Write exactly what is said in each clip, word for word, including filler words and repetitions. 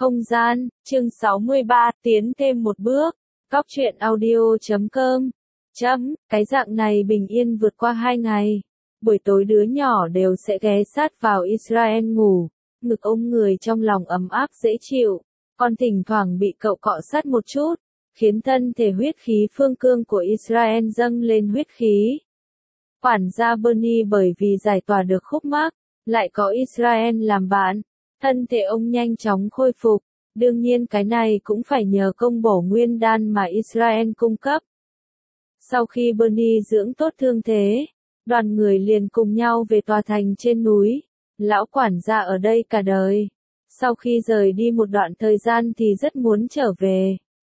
không gian, chương sáu mươi ba, tiến thêm một bước, góc truyện audio chấm com, chấm, cái dạng này bình yên vượt qua hai ngày. Buổi tối đứa nhỏ đều sẽ ghé sát vào Israel ngủ, ngực ôm người trong lòng ấm áp dễ chịu, còn thỉnh thoảng bị cậu cọ sát một chút, khiến thân thể huyết khí phương cương của Israel dâng lên huyết khí. Quản gia Bernie bởi vì giải tỏa được khúc mắc, lại có Israel làm bạn, thân thể ông nhanh chóng khôi phục, đương nhiên cái này cũng phải nhờ công bổ nguyên đan mà Israel cung cấp. Sau khi Bernie dưỡng tốt thương thế, đoàn người liền cùng nhau về tòa thành trên núi, lão quản gia ở đây cả đời. Sau khi rời đi một đoạn thời gian thì rất muốn trở về.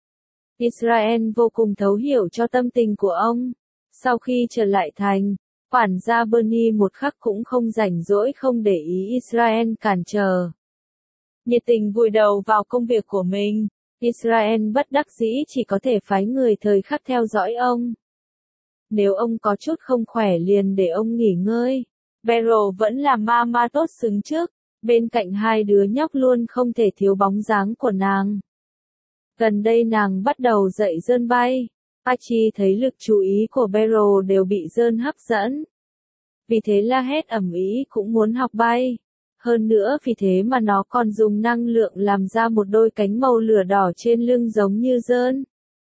Israel vô cùng thấu hiểu cho tâm tình của ông. Sau khi trở lại thành, quản gia Bernie một khắc cũng không rảnh rỗi không để ý Israel cản trở. Nhiệt tình vùi đầu vào công việc của mình, Israel bất đắc dĩ chỉ có thể phái người thời khắc theo dõi ông. Nếu ông có chút không khỏe liền để ông nghỉ ngơi. Beryl vẫn là mama tốt xứng trước, bên cạnh hai đứa nhóc luôn không thể thiếu bóng dáng của nàng. Gần đây nàng bắt đầu dạy dơn bay, Archie thấy lực chú ý của Beryl đều bị dơn hấp dẫn. Vì thế la hét ầm ĩ cũng muốn học bay. Hơn nữa vì thế mà nó còn dùng năng lượng làm ra một đôi cánh màu lửa đỏ trên lưng giống như dơn.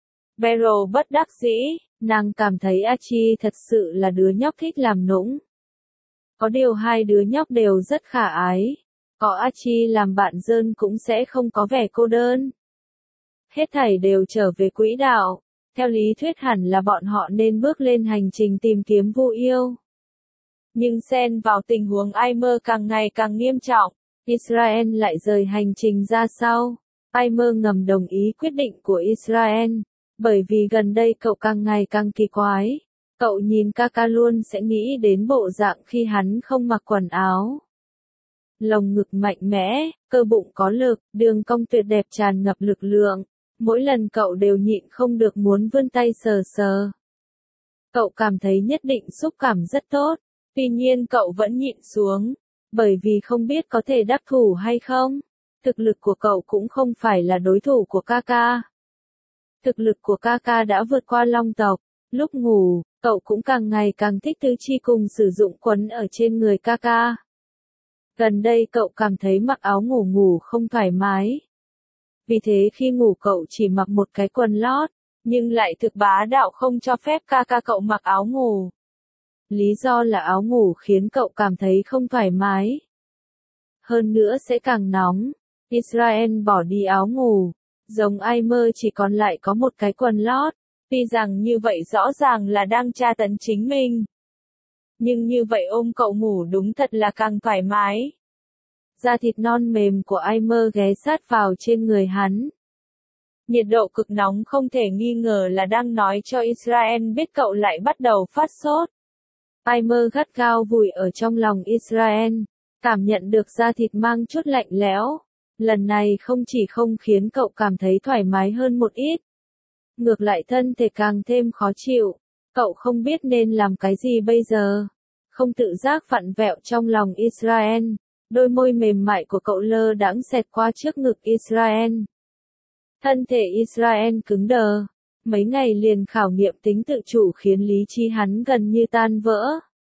Beryl bất đắc dĩ, nàng cảm thấy Archie thật sự là đứa nhóc thích làm nũng. Có điều hai đứa nhóc đều rất khả ái, có Archie làm bạn dơn cũng sẽ không có vẻ cô đơn. Hết thảy đều trở về quỹ đạo, theo lý thuyết hẳn là bọn họ nên bước lên hành trình tìm kiếm Vu yêu. Nhưng xen vào tình huống Aimer càng ngày càng nghiêm trọng, Israel lại rời hành trình ra sau. Aimer ngầm đồng ý quyết định của Israel, bởi vì gần đây cậu càng ngày càng kỳ quái. Cậu nhìn Kaka luôn sẽ nghĩ đến bộ dạng khi hắn không mặc quần áo. Lồng ngực mạnh mẽ, cơ bụng có lực, đường cong tuyệt đẹp tràn ngập lực lượng. Mỗi lần cậu đều nhịn không được muốn vươn tay sờ sờ. Cậu cảm thấy nhất định xúc cảm rất tốt, tuy nhiên cậu vẫn nhịn xuống, bởi vì không biết có thể đắc thủ hay không. Thực lực của cậu cũng không phải là đối thủ của Kaka. Thực lực của Kaka đã vượt qua Long tộc, lúc ngủ, cậu cũng càng ngày càng thích tứ chi cùng sử dụng quấn ở trên người Kaka. Gần đây cậu cảm thấy mặc áo ngủ ngủ không thoải mái. Vì thế khi ngủ cậu chỉ mặc một cái quần lót, nhưng lại thực bá đạo không cho phép Kaka cậu mặc áo ngủ. Lý do là áo ngủ khiến cậu cảm thấy không thoải mái. Hơn nữa sẽ càng nóng. Israel bỏ đi áo ngủ, giống Aimer chỉ còn lại có một cái quần lót. Tuy rằng như vậy rõ ràng là đang tra tấn chính mình. Nhưng như vậy ôm cậu ngủ đúng thật là càng thoải mái. Da thịt non mềm của Aimer ghé sát vào trên người hắn. Nhiệt độ cực nóng không thể nghi ngờ là đang nói cho Israel biết cậu lại bắt đầu phát sốt. Aimer gắt gao vùi ở trong lòng Israel, cảm nhận được da thịt mang chút lạnh lẽo. Lần này không chỉ không khiến cậu cảm thấy thoải mái hơn một ít, ngược lại thân thể càng thêm khó chịu. Cậu không biết nên làm cái gì bây giờ. Không tự giác vặn vẹo trong lòng Israel. Đôi môi mềm mại của cậu lơ đãng xẹt qua trước ngực Israel. Thân thể Israel cứng đờ. Mấy ngày liền khảo nghiệm tính tự chủ khiến lý trí hắn gần như tan vỡ.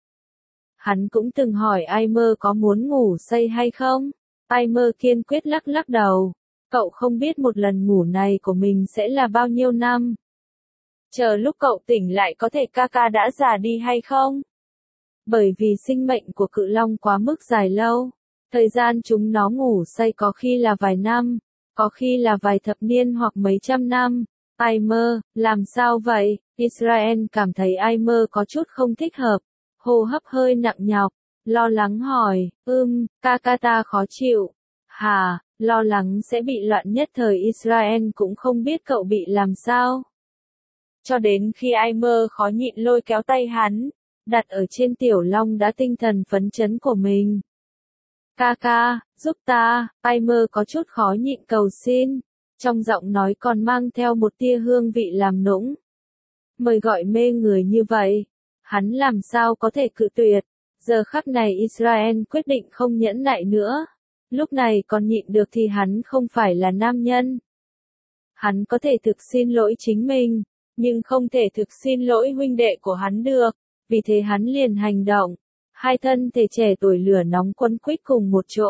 Hắn cũng từng hỏi Aimer có muốn ngủ say hay không. Aimer kiên quyết lắc lắc đầu. Cậu không biết một lần ngủ này của mình sẽ là bao nhiêu năm. Chờ lúc cậu tỉnh lại có thể Kaka đã già đi hay không? Bởi vì sinh mệnh của cự long quá mức dài lâu. Thời gian chúng nó ngủ say có khi là vài năm, có khi là vài thập niên hoặc mấy trăm năm. Aimer, làm sao vậy? Israel cảm thấy Aimer có chút không thích hợp. Hô hấp hơi nặng nhọc. Lo lắng hỏi, ưm, Kaka ta khó chịu. Hà, lo lắng sẽ bị loạn nhất thời Israel cũng không biết cậu bị làm sao. Cho đến khi Aimer khó nhịn lôi kéo tay hắn, đặt ở trên tiểu long đã tinh thần phấn chấn của mình. Kaka, giúp ta, Aimer có chút khó nhịn cầu xin, trong giọng nói còn mang theo một tia hương vị làm nũng. Mời gọi mê người như vậy, hắn làm sao có thể cự tuyệt, giờ khắc này Israel quyết định không nhẫn nại nữa. Lúc này còn nhịn được thì hắn không phải là nam nhân. Hắn có thể thực xin lỗi chính mình, nhưng không thể thực xin lỗi huynh đệ của hắn được, vì thế hắn liền hành động. Hai thân thể trẻ tuổi lửa nóng quấn quýt cùng một chỗ.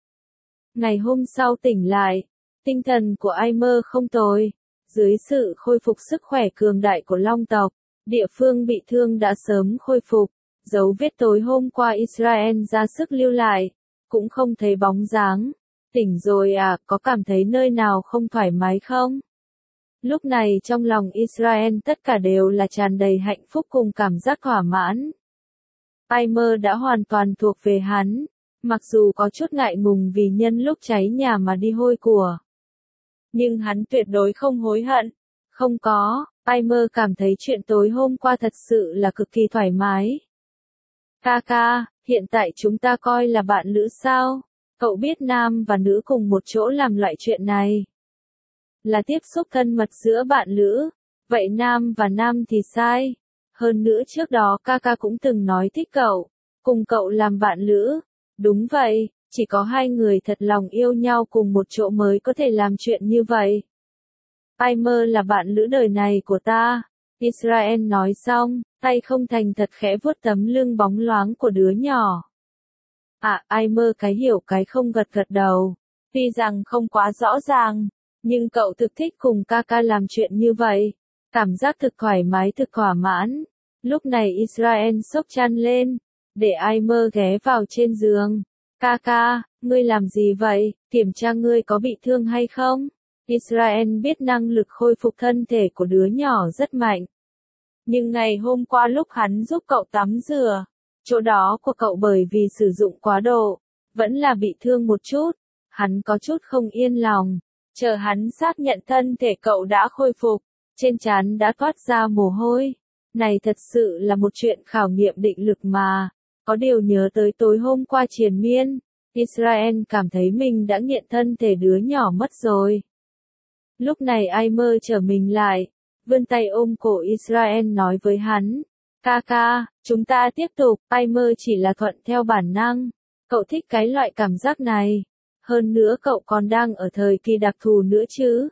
Ngày hôm sau tỉnh lại, tinh thần của Aimer không tồi. Dưới sự khôi phục sức khỏe cường đại của Long tộc, địa phương bị thương đã sớm khôi phục. Dấu vết tối hôm qua Israel ra sức lưu lại, cũng không thấy bóng dáng. Tỉnh rồi à, có cảm thấy nơi nào không thoải mái không? Lúc này trong lòng Israel tất cả đều là tràn đầy hạnh phúc cùng cảm giác thỏa mãn. Aimer đã hoàn toàn thuộc về hắn, mặc dù có chút ngại ngùng vì nhân lúc cháy nhà mà đi hôi của. Nhưng hắn tuyệt đối không hối hận. Không có, Aimer cảm thấy chuyện tối hôm qua thật sự là cực kỳ thoải mái. Kaka, hiện tại chúng ta coi là bạn lữ sao? Cậu biết nam và nữ cùng một chỗ làm loại chuyện này là tiếp xúc thân mật giữa bạn lữ. Vậy nam và nam thì sai. Hơn nữa trước đó Kaka cũng từng nói thích cậu, cùng cậu làm bạn lữ. Đúng vậy, chỉ có hai người thật lòng yêu nhau cùng một chỗ mới có thể làm chuyện như vậy. Aimer là bạn lữ đời này của ta. Israel nói xong, tay không thành thật khẽ vuốt tấm lưng bóng loáng của đứa nhỏ. À, Aimer cái hiểu cái không gật gật đầu. Tuy rằng không quá rõ ràng, nhưng cậu thực thích cùng Kaka làm chuyện như vậy. Cảm giác thực thoải mái thực thỏa mãn. Lúc này Israel xốc chăn lên, để Aimer ghé vào trên giường. Kaka, ngươi làm gì vậy? Kiểm tra ngươi có bị thương hay không? Israel biết năng lực khôi phục thân thể của đứa nhỏ rất mạnh. Nhưng ngày hôm qua lúc hắn giúp cậu tắm rửa, chỗ đó của cậu bởi vì sử dụng quá độ, vẫn là bị thương một chút. Hắn có chút không yên lòng. Chờ hắn xác nhận thân thể cậu đã khôi phục, trên trán đã toát ra mồ hôi. Này thật sự là một chuyện khảo nghiệm định lực mà. Có điều nhớ tới tối hôm qua triền miên, Israel cảm thấy mình đã nghiện thân thể đứa nhỏ mất rồi. Lúc này Aimer trở mình lại, vươn tay ôm cổ Israel nói với hắn. Kaka, chúng ta tiếp tục. Aimer chỉ là thuận theo bản năng. Cậu thích cái loại cảm giác này. Hơn nữa cậu còn đang ở thời kỳ đặc thù nữa chứ.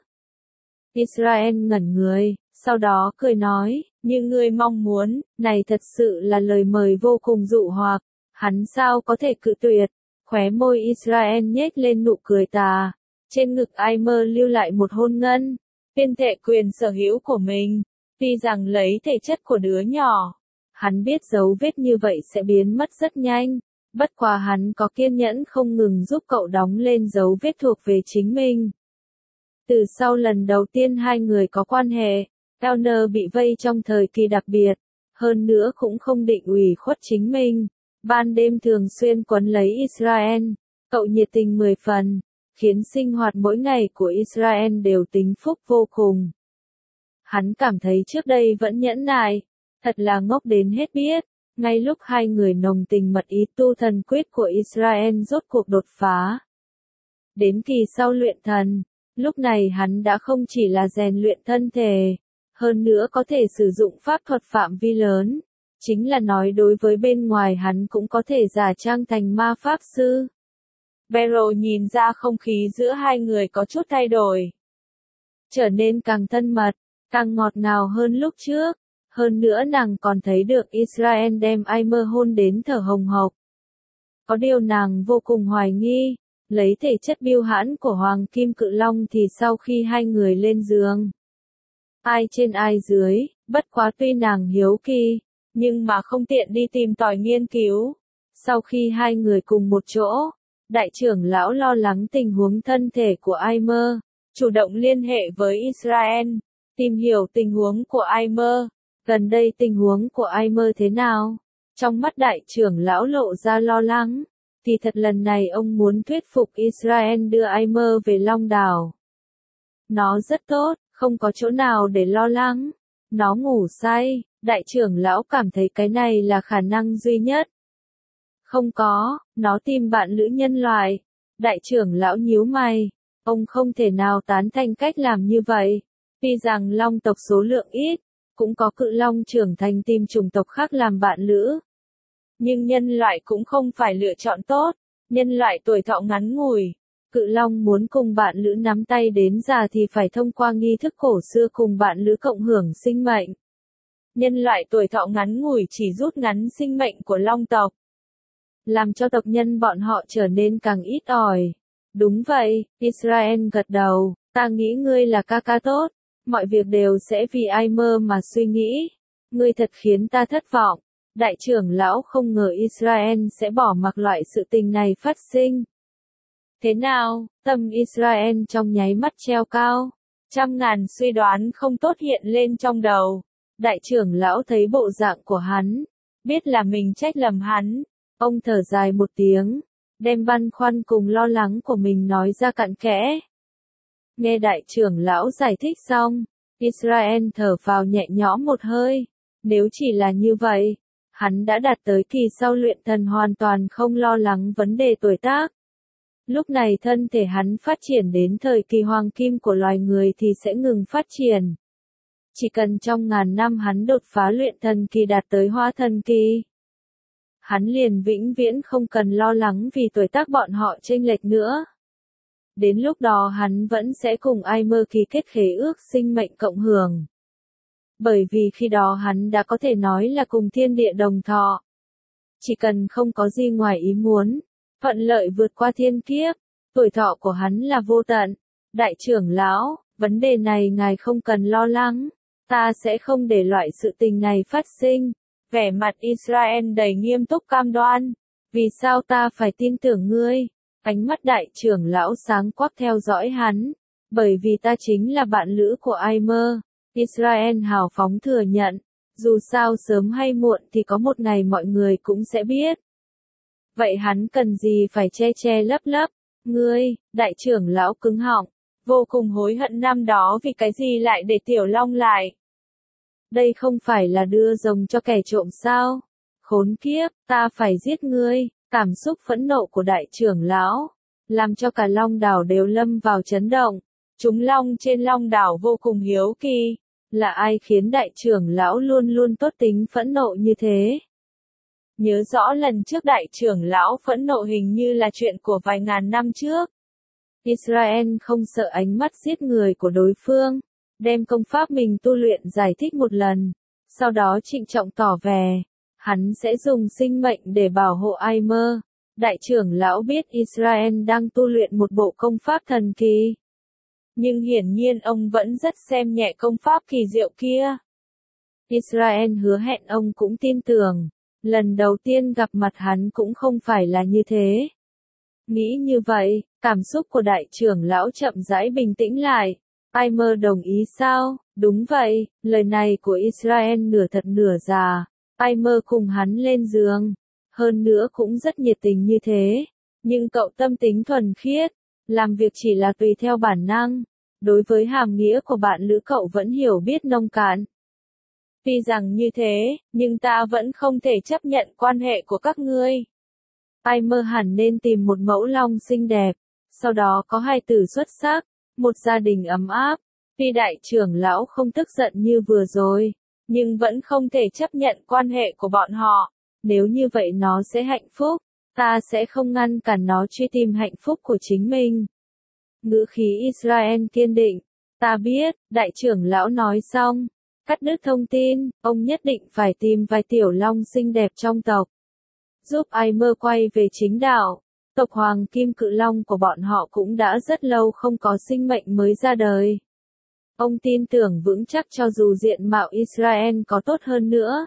Israel ngẩn người, sau đó cười nói, như ngươi mong muốn, này thật sự là lời mời vô cùng dụ hoặc. Hắn sao có thể cự tuyệt. Khóe môi Israel nhếch lên nụ cười tà. Trên ngực Aimer lưu lại một hôn ngân, tuyên thệ quyền sở hữu của mình. Tuy rằng lấy thể chất của đứa nhỏ, hắn biết dấu vết như vậy sẽ biến mất rất nhanh. Bất quá hắn có kiên nhẫn không ngừng giúp cậu đóng lên dấu vết thuộc về chính mình. Từ sau lần đầu tiên hai người có quan hệ, Elner bị vây trong thời kỳ đặc biệt. Hơn nữa cũng không định ủy khuất chính mình. Ban đêm thường xuyên quấn lấy Israel. Cậu nhiệt tình mười phần, khiến sinh hoạt mỗi ngày của Israel đều tính phúc vô cùng. Hắn cảm thấy trước đây vẫn nhẫn nại, thật là ngốc đến hết biết. Ngay lúc hai người nồng tình mật ý tu thần quyết của Israel rốt cuộc đột phá. Đến kỳ sau luyện thần, lúc này hắn đã không chỉ là rèn luyện thân thể, hơn nữa có thể sử dụng pháp thuật phạm vi lớn. Chính là nói đối với bên ngoài hắn cũng có thể giả trang thành ma pháp sư. Beryl nhìn ra không khí giữa hai người có chút thay đổi. Trở nên càng thân mật, càng ngọt ngào hơn lúc trước. Hơn nữa nàng còn thấy được Israel đem Aimer hôn đến thở hồng hộc. Có điều nàng vô cùng hoài nghi, lấy thể chất biêu hãn của Hoàng Kim Cự Long thì sau khi hai người lên giường, ai trên ai dưới, bất quá tuy nàng hiếu kỳ, nhưng mà không tiện đi tìm tòi nghiên cứu. Sau khi hai người cùng một chỗ, đại trưởng lão lo lắng tình huống thân thể của Aimer, chủ động liên hệ với Israel, tìm hiểu tình huống của Aimer. Gần đây tình huống của Aimer thế nào? Trong mắt đại trưởng lão lộ ra lo lắng. Thì thật lần này ông muốn thuyết phục Israel đưa Aimer về Long Đảo. Nó rất tốt, không có chỗ nào để lo lắng. Nó ngủ say, đại trưởng lão cảm thấy cái này là khả năng duy nhất. Không có, nó tìm bạn lữ nhân loại. Đại trưởng lão nhíu mày. Ông không thể nào tán thành cách làm như vậy. Tuy rằng long tộc số lượng ít, cũng có cự long trưởng thành tìm chủng tộc khác làm bạn lữ. Nhưng nhân loại cũng không phải lựa chọn tốt. Nhân loại tuổi thọ ngắn ngủi. Cự long muốn cùng bạn lữ nắm tay đến già thì phải thông qua nghi thức cổ xưa cùng bạn lữ cộng hưởng sinh mệnh. Nhân loại tuổi thọ ngắn ngủi chỉ rút ngắn sinh mệnh của long tộc, làm cho tộc nhân bọn họ trở nên càng ít ỏi. Đúng vậy, Israel gật đầu, ta nghĩ ngươi là ca ca tốt, mọi việc đều sẽ vì Aimer mà suy nghĩ. Ngươi thật khiến ta thất vọng. Đại trưởng lão không ngờ Israel sẽ bỏ mặc loại sự tình này phát sinh. Thế nào, tâm Israel trong nháy mắt treo cao. Trăm ngàn suy đoán không tốt hiện lên trong đầu. Đại trưởng lão thấy bộ dạng của hắn, biết là mình trách lầm hắn. Ông thở dài một tiếng, đem băn khoăn cùng lo lắng của mình nói ra cặn kẽ. Nghe đại trưởng lão giải thích xong, Israel thở phào nhẹ nhõm một hơi. Nếu chỉ là như vậy, hắn đã đạt tới kỳ sau luyện thần hoàn toàn không lo lắng vấn đề tuổi tác. Lúc này thân thể hắn phát triển đến thời kỳ hoàng kim của loài người thì sẽ ngừng phát triển. Chỉ cần trong ngàn năm hắn đột phá luyện thần kỳ đạt tới hóa thần kỳ, hắn liền vĩnh viễn không cần lo lắng vì tuổi tác bọn họ chênh lệch nữa. Đến lúc đó hắn vẫn sẽ cùng Aimer ký kết khế ước sinh mệnh cộng hưởng. Bởi vì khi đó hắn đã có thể nói là cùng thiên địa đồng thọ. Chỉ cần không có gì ngoài ý muốn, thuận lợi vượt qua thiên kiếp, tuổi thọ của hắn là vô tận. Đại trưởng lão, vấn đề này ngài không cần lo lắng, ta sẽ không để loại sự tình này phát sinh. Vẻ mặt Israel đầy nghiêm túc cam đoan. Vì sao ta phải tin tưởng ngươi? Ánh mắt đại trưởng lão sáng quắc theo dõi hắn. Bởi vì ta chính là bạn lữ của Aimer. Israel hào phóng thừa nhận. Dù sao sớm hay muộn thì có một ngày mọi người cũng sẽ biết. Vậy hắn cần gì phải che che lấp lấp? Ngươi, đại trưởng lão cứng họng, vô cùng hối hận năm đó vì cái gì lại để Tiểu Long lại. Đây không phải là đưa rồng cho kẻ trộm sao? Khốn kiếp, ta phải giết ngươi. Cảm xúc phẫn nộ của đại trưởng lão, làm cho cả Long đảo đều lâm vào chấn động. Chúng long trên Long đảo vô cùng hiếu kỳ. Là ai khiến đại trưởng lão luôn luôn tốt tính phẫn nộ như thế? Nhớ rõ lần trước đại trưởng lão phẫn nộ hình như là chuyện của vài ngàn năm trước. Israel không sợ ánh mắt giết người của đối phương, đem công pháp mình tu luyện giải thích một lần, sau đó trịnh trọng tỏ vẻ, hắn sẽ dùng sinh mệnh để bảo hộ Aimer. Đại trưởng lão biết Israel đang tu luyện một bộ công pháp thần kỳ. Nhưng hiển nhiên ông vẫn rất xem nhẹ công pháp kỳ diệu kia. Israel hứa hẹn ông cũng tin tưởng. Lần đầu tiên gặp mặt hắn cũng không phải là như thế. Nghĩ như vậy, cảm xúc của đại trưởng lão chậm rãi bình tĩnh lại. Aimer đồng ý sao? Đúng vậy, lời này của Israel nửa thật nửa giả. Aimer cùng hắn lên giường. Hơn nữa cũng rất nhiệt tình như thế. Nhưng cậu tâm tính thuần khiết. Làm việc chỉ là tùy theo bản năng. Đối với hàm nghĩa của bạn lữ cậu vẫn hiểu biết nông cạn. Tuy rằng như thế, nhưng ta vẫn không thể chấp nhận quan hệ của các ngươi. Aimer hẳn nên tìm một mẫu long xinh đẹp, sau đó có hai tử xuất sắc, một gia đình ấm áp. Tuy đại trưởng lão không tức giận như vừa rồi, nhưng vẫn không thể chấp nhận quan hệ của bọn họ. Nếu như vậy nó sẽ hạnh phúc, ta sẽ không ngăn cản nó truy tìm hạnh phúc của chính mình. Ngữ khí Israel kiên định. Ta biết, đại trưởng lão nói xong. Cắt đứt thông tin, ông nhất định phải tìm vài tiểu long xinh đẹp trong tộc. Giúp Aimer quay về chính đạo. Tộc Hoàng Kim Cự Long của bọn họ cũng đã rất lâu không có sinh mệnh mới ra đời. Ông tin tưởng vững chắc cho dù diện mạo Israel có tốt hơn nữa,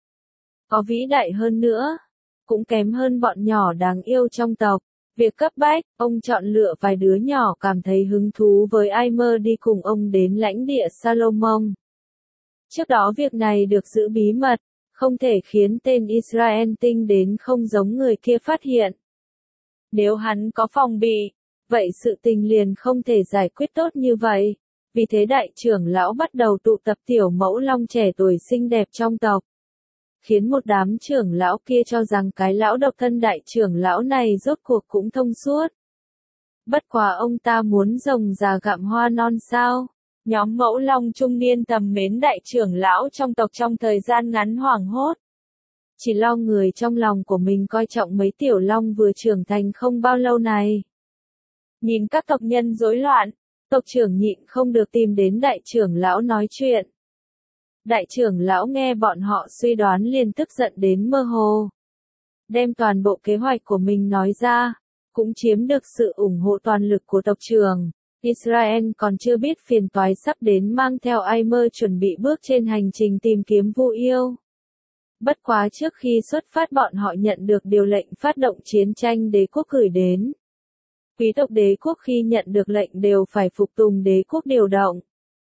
có vĩ đại hơn nữa, cũng kém hơn bọn nhỏ đáng yêu trong tộc. Việc cấp bách, ông chọn lựa vài đứa nhỏ cảm thấy hứng thú với Aimer đi cùng ông đến lãnh địa Salomon. Trước đó việc này được giữ bí mật, không thể khiến tên Israel tinh đến không giống người kia phát hiện. Nếu hắn có phòng bị, vậy sự tình liền không thể giải quyết tốt như vậy. Vì thế đại trưởng lão bắt đầu tụ tập tiểu mẫu long trẻ tuổi xinh đẹp trong tộc. Khiến một đám trưởng lão kia cho rằng cái lão độc thân đại trưởng lão này rốt cuộc cũng thông suốt. Bất quá ông ta muốn rồng già gặm hoa non sao? Nhóm mẫu long trung niên thầm mến đại trưởng lão trong tộc trong thời gian ngắn hoảng hốt. chỉ lo người trong lòng của mình coi trọng mấy tiểu long vừa trưởng thành không bao lâu này. Nhìn các tộc nhân rối loạn, tộc trưởng nhịn không được tìm đến đại trưởng lão nói chuyện. Đại trưởng lão nghe bọn họ suy đoán liền tức giận đến mơ hồ. Đem toàn bộ kế hoạch của mình nói ra, cũng chiếm được sự ủng hộ toàn lực của tộc trưởng. Israel còn chưa biết phiền toái sắp đến mang theo Aimer chuẩn bị bước trên hành trình tìm kiếm Vu Yêu. Bất quá trước khi xuất phát bọn họ nhận được điều lệnh phát động chiến tranh đế quốc gửi đến. Quý tộc đế quốc khi nhận được lệnh đều phải phục tùng đế quốc điều động.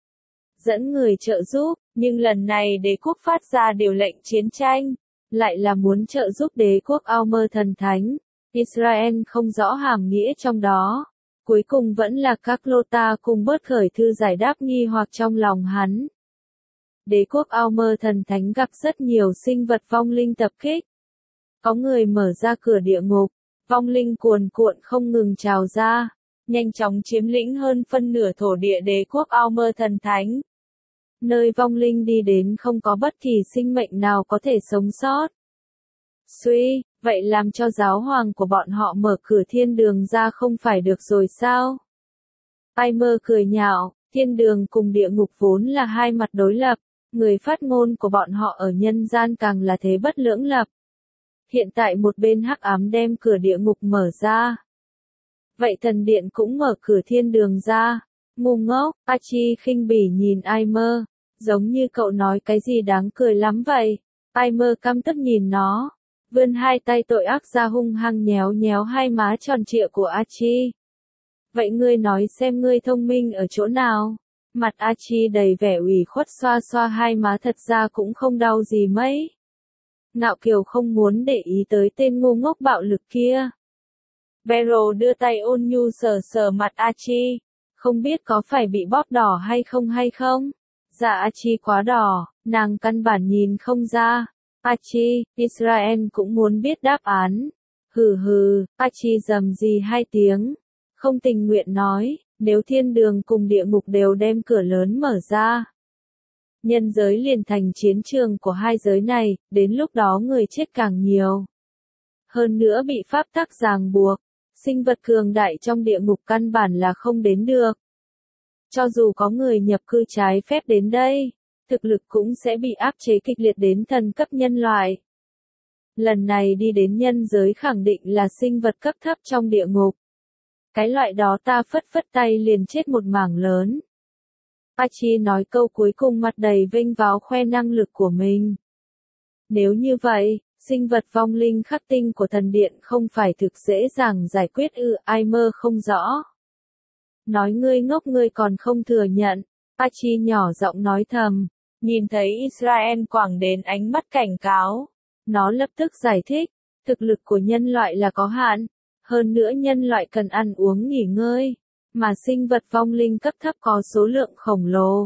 Dẫn người trợ giúp, nhưng lần này đế quốc phát ra điều lệnh chiến tranh, lại là muốn trợ giúp đế quốc Aumer thần thánh. Israel không rõ hàm nghĩa trong đó. Cuối cùng vẫn là các lô ta cùng bớt khởi thư giải đáp nghi hoặc trong lòng hắn. Đế quốc Aumer thần thánh gặp rất nhiều sinh vật vong linh tập kích. Có người mở ra cửa địa ngục, vong linh cuồn cuộn không ngừng trào ra, nhanh chóng chiếm lĩnh hơn phân nửa thổ địa đế quốc Aumer thần thánh. Nơi vong linh đi đến không có bất kỳ sinh mệnh nào có thể sống sót. Suy, vậy làm cho giáo hoàng của bọn họ mở cửa thiên đường ra không phải được rồi sao? Aimer cười nhạo, thiên đường cùng địa ngục vốn là hai mặt đối lập, người phát ngôn của bọn họ ở nhân gian càng là thế bất lưỡng lập. Hiện tại một bên hắc ám đem cửa địa ngục mở ra. Vậy thần điện cũng mở cửa thiên đường ra. Ngu ngốc, Archie khinh bỉ nhìn Aimer, giống như cậu nói cái gì đáng cười lắm vậy. Aimer căm tức nhìn nó, vươn hai tay tội ác ra hung hăng nhéo nhéo hai má tròn trịa của Archie. Vậy ngươi nói xem ngươi thông minh ở chỗ nào? Mặt Archie đầy vẻ ủy khuất xoa xoa hai má thật ra cũng không đau gì mấy. Ngạo kiều không muốn để ý tới tên ngu ngốc bạo lực kia. Beryl đưa tay ôn nhu sờ sờ mặt Archie, không biết có phải bị bóp đỏ hay không hay không? Dạ Archie quá đỏ, nàng căn bản nhìn không ra. Archie, Israel cũng muốn biết đáp án. Hừ hừ, Archie rầm rì hai tiếng. Không tình nguyện nói, nếu thiên đường cùng địa ngục đều đem cửa lớn mở ra. Nhân giới liền thành chiến trường của hai giới này, đến lúc đó người chết càng nhiều. Hơn nữa bị pháp tắc ràng buộc, sinh vật cường đại trong địa ngục căn bản là không đến được. Cho dù có người nhập cư trái phép đến đây, thực lực cũng sẽ bị áp chế kịch liệt đến thần cấp nhân loại. Lần này đi đến nhân giới khẳng định là sinh vật cấp thấp trong địa ngục. Cái loại đó ta phất phất tay liền chết một mảng lớn. Archie nói câu cuối cùng mặt đầy vênh váo khoe năng lực của mình. Nếu như vậy, sinh vật vong linh khắc tinh của thần điện không phải thực dễ dàng giải quyết ư? Aimer không rõ. Nói ngươi ngốc ngươi còn không thừa nhận. Archie nhỏ giọng nói thầm, nhìn thấy Israel quẳng đến ánh mắt cảnh cáo. Nó lập tức giải thích, thực lực của nhân loại là có hạn, hơn nữa nhân loại cần ăn uống nghỉ ngơi, mà sinh vật vong linh cấp thấp có số lượng khổng lồ.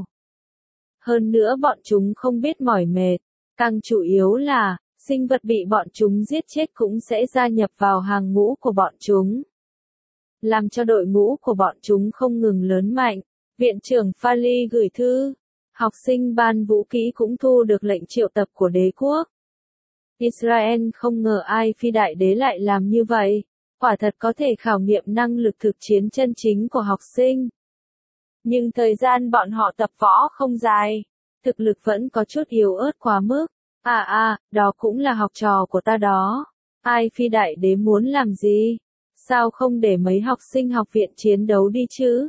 Hơn nữa bọn chúng không biết mỏi mệt, càng chủ yếu là, sinh vật bị bọn chúng giết chết cũng sẽ gia nhập vào hàng ngũ của bọn chúng. Làm cho đội ngũ của bọn chúng không ngừng lớn mạnh, viện trưởng Fali gửi thư, học sinh ban vũ khí cũng thu được lệnh triệu tập của đế quốc. Israel không ngờ ai phi đại đế lại làm như vậy, quả thật có thể khảo nghiệm năng lực thực chiến chân chính của học sinh. Nhưng thời gian bọn họ tập võ không dài, thực lực vẫn có chút yếu ớt quá mức. À à, đó cũng là học trò của ta đó. Ai phi đại đế muốn làm gì? Sao không để mấy học sinh học viện chiến đấu đi chứ?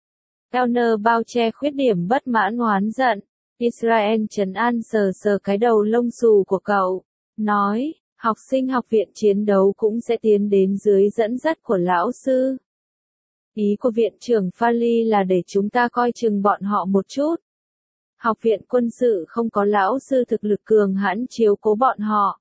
Elner bao che khuyết điểm bất mãn oán giận. Israel trấn an sờ sờ cái đầu lông xù của cậu. Nói, học sinh học viện chiến đấu cũng sẽ tiến đến dưới dẫn dắt của lão sư. Ý của viện trưởng Fali là để chúng ta coi chừng bọn họ một chút. Học viện quân sự không có lão sư thực lực cường hãn chiếu cố bọn họ.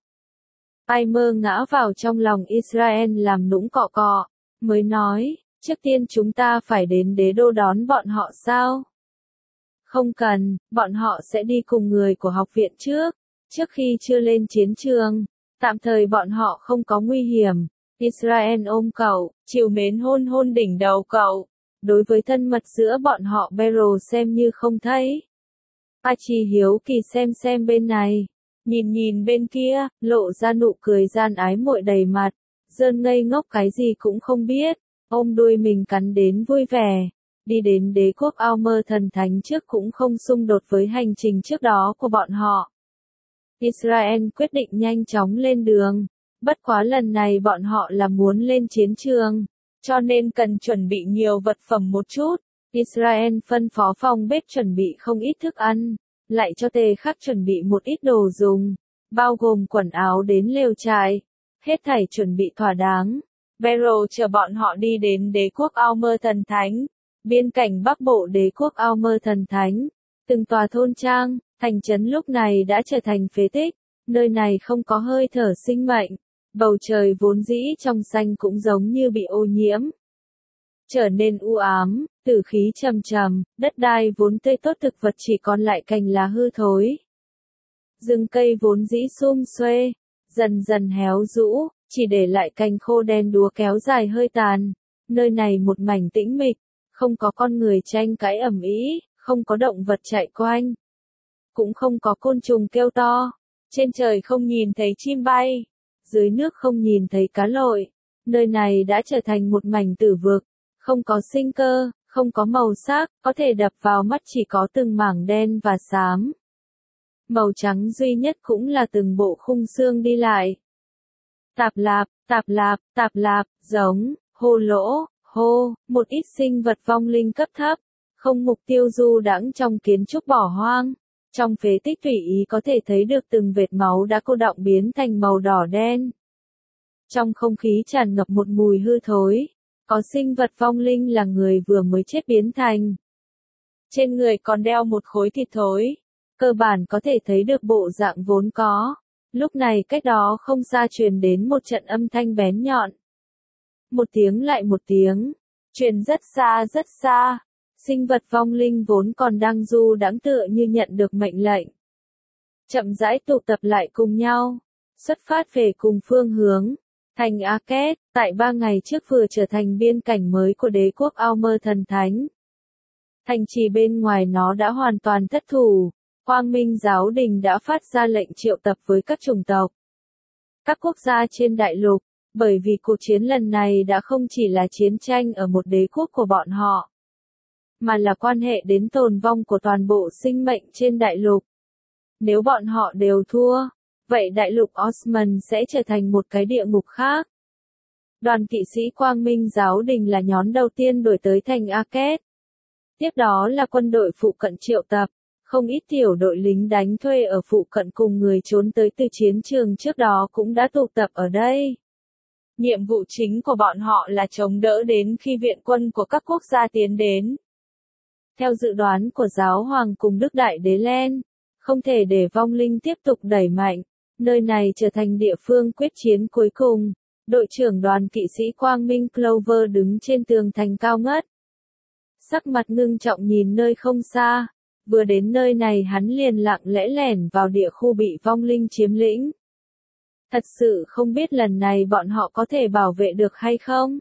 Aimer ngã vào trong lòng Israel làm nũng cọ cọ, mới nói, trước tiên chúng ta phải đến đế đô đón bọn họ sao? Không cần, bọn họ sẽ đi cùng người của học viện trước, trước khi chưa lên chiến trường, tạm thời bọn họ không có nguy hiểm. Israel ôm cậu, chiều mến hôn hôn đỉnh đầu cậu, đối với thân mật giữa bọn họ Beryl xem như không thấy. Archie hiếu kỳ xem xem bên này, Nhìn nhìn bên kia, lộ ra nụ cười gian ái muội đầy mặt, Dơn ngây ngốc cái gì cũng không biết, ôm đuôi mình cắn đến vui vẻ. Đi đến đế quốc ao mơ thần thánh trước cũng không xung đột với hành trình trước đó của bọn họ. Israel quyết định nhanh chóng lên đường, bất quá lần này bọn họ là muốn lên chiến trường, cho nên cần chuẩn bị nhiều vật phẩm một chút. Israel phân phó phòng bếp chuẩn bị không ít thức ăn, lại cho Tề Khắc chuẩn bị một ít đồ dùng, bao gồm quần áo đến lều trại, hết thảy chuẩn bị thỏa đáng. Beryl chờ bọn họ đi đến đế quốc ao mơ thần thánh, biên cảnh bắc bộ đế quốc ao mơ thần thánh, từng tòa thôn trang, thành trấn lúc này đã trở thành phế tích, nơi này không có hơi thở sinh mệnh, bầu trời vốn dĩ trong xanh cũng giống như bị ô nhiễm, trở nên u ám, tử khí trầm trầm, đất đai vốn tươi tốt thực vật chỉ còn lại cành lá hư thối. Rừng cây vốn dĩ sum xuê, dần dần héo rũ, chỉ để lại cành khô đen đúa kéo dài hơi tàn. Nơi này một mảnh tĩnh mịch, không có con người tranh cãi ầm ĩ, không có động vật chạy quanh, cũng không có côn trùng kêu to. Trên trời không nhìn thấy chim bay, dưới nước không nhìn thấy cá lội. Nơi này đã trở thành một mảnh tử vực, không có sinh cơ, không có màu sắc, có thể đập vào mắt chỉ có từng mảng đen và xám. Màu trắng duy nhất cũng là từng bộ khung xương đi lại. Tạp lạp, tạp lạp, tạp lạp, giống, hô lỗ, hô, một ít sinh vật vong linh cấp thấp, không mục tiêu du đãng trong kiến trúc bỏ hoang. Trong phế tích tùy ý có thể thấy được từng vệt máu đã cô đọng biến thành màu đỏ đen. Trong không khí tràn ngập một mùi hư thối, có sinh vật vong linh là người vừa mới chết biến thành. Trên người còn đeo một khối thịt thối, cơ bản có thể thấy được bộ dạng vốn có. Lúc này cách đó không xa truyền đến một trận âm thanh bén nhọn. Một tiếng lại một tiếng, truyền rất xa rất xa. Sinh vật vong linh vốn còn đang du đãng tựa như nhận được mệnh lệnh. Chậm rãi tụ tập lại cùng nhau, xuất phát về cùng phương hướng. Thành Arket, tại ba ngày trước vừa trở thành biên cảnh mới của đế quốc ao mơ thần thánh. Thành trì bên ngoài nó đã hoàn toàn thất thủ. Quang Minh Giáo đình đã phát ra lệnh triệu tập với các chủng tộc, các quốc gia trên đại lục, bởi vì cuộc chiến lần này đã không chỉ là chiến tranh ở một đế quốc của bọn họ, mà là quan hệ đến tồn vong của toàn bộ sinh mệnh trên đại lục. Nếu bọn họ đều thua, vậy đại lục Osman sẽ trở thành một cái địa ngục khác. Đoàn kỵ sĩ Quang Minh Giáo đình là nhóm đầu tiên đuổi tới thành Arket. Tiếp đó là quân đội phụ cận triệu tập. Không ít tiểu đội lính đánh thuê ở phụ cận cùng người trốn tới từ chiến trường trước đó cũng đã tụ tập ở đây. Nhiệm vụ chính của bọn họ là chống đỡ đến khi viện quân của các quốc gia tiến đến. Theo dự đoán của giáo hoàng cùng Đức Đại Đế Len, không thể để vong linh tiếp tục đẩy mạnh, nơi này trở thành địa phương quyết chiến cuối cùng. Đội trưởng đoàn kỵ sĩ Quang Minh Clover đứng trên tường thành cao ngất. Sắc mặt ngưng trọng nhìn nơi không xa. Vừa đến nơi này hắn liền lặng lẽ lẻn vào địa khu bị vong linh chiếm lĩnh. Thật sự không biết lần này bọn họ có thể bảo vệ được hay không?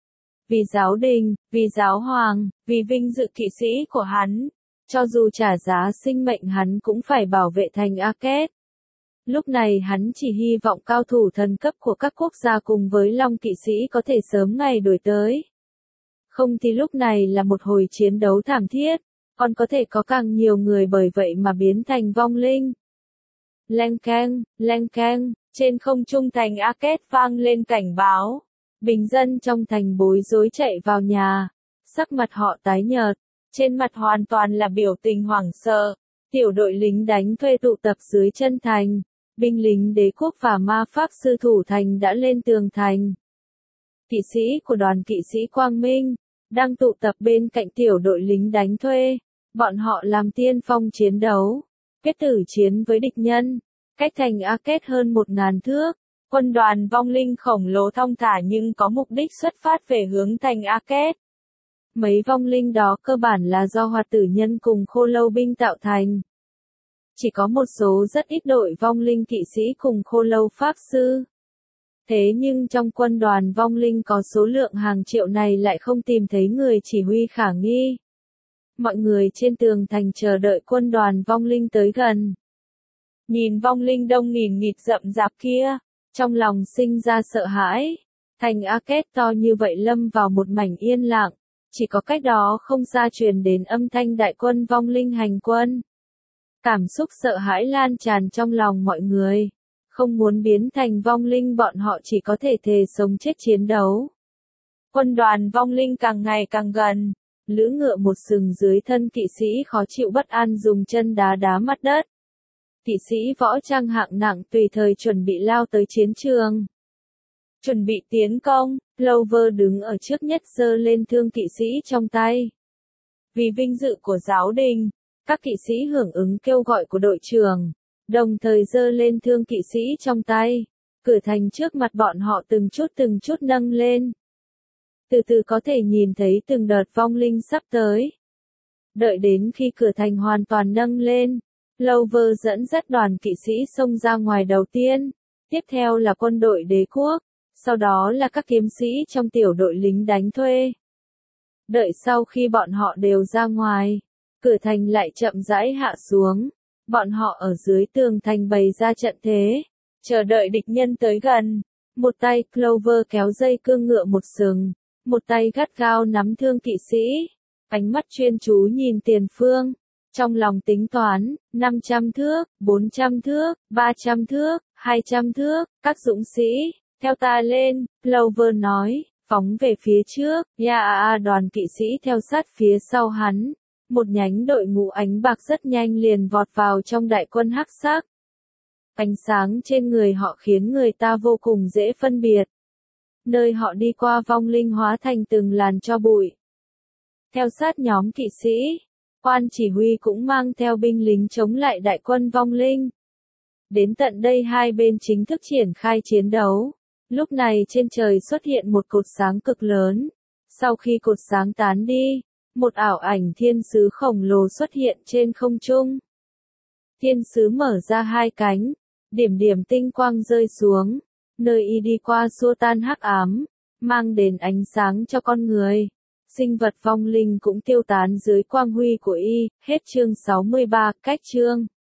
Vì giáo đình, vì giáo hoàng, vì vinh dự kỵ sĩ của hắn, cho dù trả giá sinh mệnh hắn cũng phải bảo vệ thành Arket. Lúc này hắn chỉ hy vọng cao thủ thần cấp của các quốc gia cùng với Long kỵ sĩ có thể sớm ngày đuổi tới. Không thì lúc này là một hồi chiến đấu thảm thiết. Còn có thể có càng nhiều người bởi vậy mà biến thành vong linh. Leng keng, leng keng, trên không trung thành Arket vang lên cảnh báo. Bình dân trong thành bối rối chạy vào nhà. Sắc mặt họ tái nhợt, trên mặt hoàn toàn là biểu tình hoảng sợ. Tiểu đội lính đánh thuê tụ tập dưới chân thành. Binh lính đế quốc và ma pháp sư thủ thành đã lên tường thành. Kỵ sĩ của đoàn kỵ sĩ Quang Minh đang tụ tập bên cạnh tiểu đội lính đánh thuê. Bọn họ làm tiên phong chiến đấu, kết tử chiến với địch nhân, cách thành Arket hơn một ngàn thước. Quân đoàn vong linh khổng lồ thong thả nhưng có mục đích xuất phát về hướng thành Arket. Mấy vong linh đó cơ bản là do hoạt tử nhân cùng khô lâu binh tạo thành. Chỉ có một số rất ít đội vong linh kỵ sĩ cùng khô lâu pháp sư. Thế nhưng trong quân đoàn vong linh có số lượng hàng triệu này lại không tìm thấy người chỉ huy khả nghi. Mọi người trên tường thành chờ đợi quân đoàn vong linh tới gần. Nhìn vong linh đông nghìn nghịt rậm rạp kia, trong lòng sinh ra sợ hãi. Thành Arket to như vậy lâm vào một mảnh yên lặng, chỉ có cách đó không xa truyền đến âm thanh đại quân vong linh hành quân. Cảm xúc sợ hãi lan tràn trong lòng mọi người. Không muốn biến thành vong linh bọn họ chỉ có thể thề sống chết chiến đấu. Quân đoàn vong linh càng ngày càng gần. Lữ ngựa một sừng dưới thân kỵ sĩ khó chịu bất an dùng chân đá đá mặt đất. Kỵ sĩ võ trang hạng nặng tùy thời chuẩn bị lao tới chiến trường. Chuẩn bị tiến công, Clover đứng ở trước nhất giơ lên thương kỵ sĩ trong tay. Vì vinh dự của giáo đình, các kỵ sĩ hưởng ứng kêu gọi của đội trưởng, đồng thời giơ lên thương kỵ sĩ trong tay. Cửa thành trước mặt bọn họ từng chút từng chút nâng lên. Từ từ có thể nhìn thấy từng đợt vong linh sắp tới. Đợi đến khi cửa thành hoàn toàn nâng lên, Clover dẫn dắt đoàn kỵ sĩ xông ra ngoài đầu tiên. Tiếp theo là quân đội đế quốc, sau đó là các kiếm sĩ trong tiểu đội lính đánh thuê. Đợi sau khi bọn họ đều ra ngoài, cửa thành lại chậm rãi hạ xuống. Bọn họ ở dưới tường thành bày ra trận thế, chờ đợi địch nhân tới gần. Một tay Clover kéo dây cương ngựa một sừng, một tay gắt gao nắm thương kỵ sĩ, ánh mắt chuyên chú nhìn tiền phương, trong lòng tính toán, năm trăm thước, bốn trăm thước, ba trăm thước, hai trăm thước, các dũng sĩ, theo ta lên, Clover nói, phóng về phía trước, yeah, đoàn kỵ sĩ theo sát phía sau hắn. Một nhánh đội ngũ ánh bạc rất nhanh liền vọt vào trong đại quân hắc sắc. Ánh sáng trên người họ khiến người ta vô cùng dễ phân biệt. Nơi họ đi qua vong linh hóa thành từng làn tro bụi. Theo sát nhóm kỵ sĩ, quan chỉ huy cũng mang theo binh lính chống lại đại quân vong linh. Đến tận đây hai bên chính thức triển khai chiến đấu. Lúc này trên trời xuất hiện một cột sáng cực lớn. Sau khi cột sáng tán đi, một ảo ảnh thiên sứ khổng lồ xuất hiện trên không trung. Thiên sứ mở ra hai cánh, điểm điểm tinh quang rơi xuống, nơi y đi qua xua tan hắc ám, mang đến ánh sáng cho con người. Sinh vật vong linh cũng tiêu tán dưới quang huy của y. Hết chương sáu mươi ba, cách chương.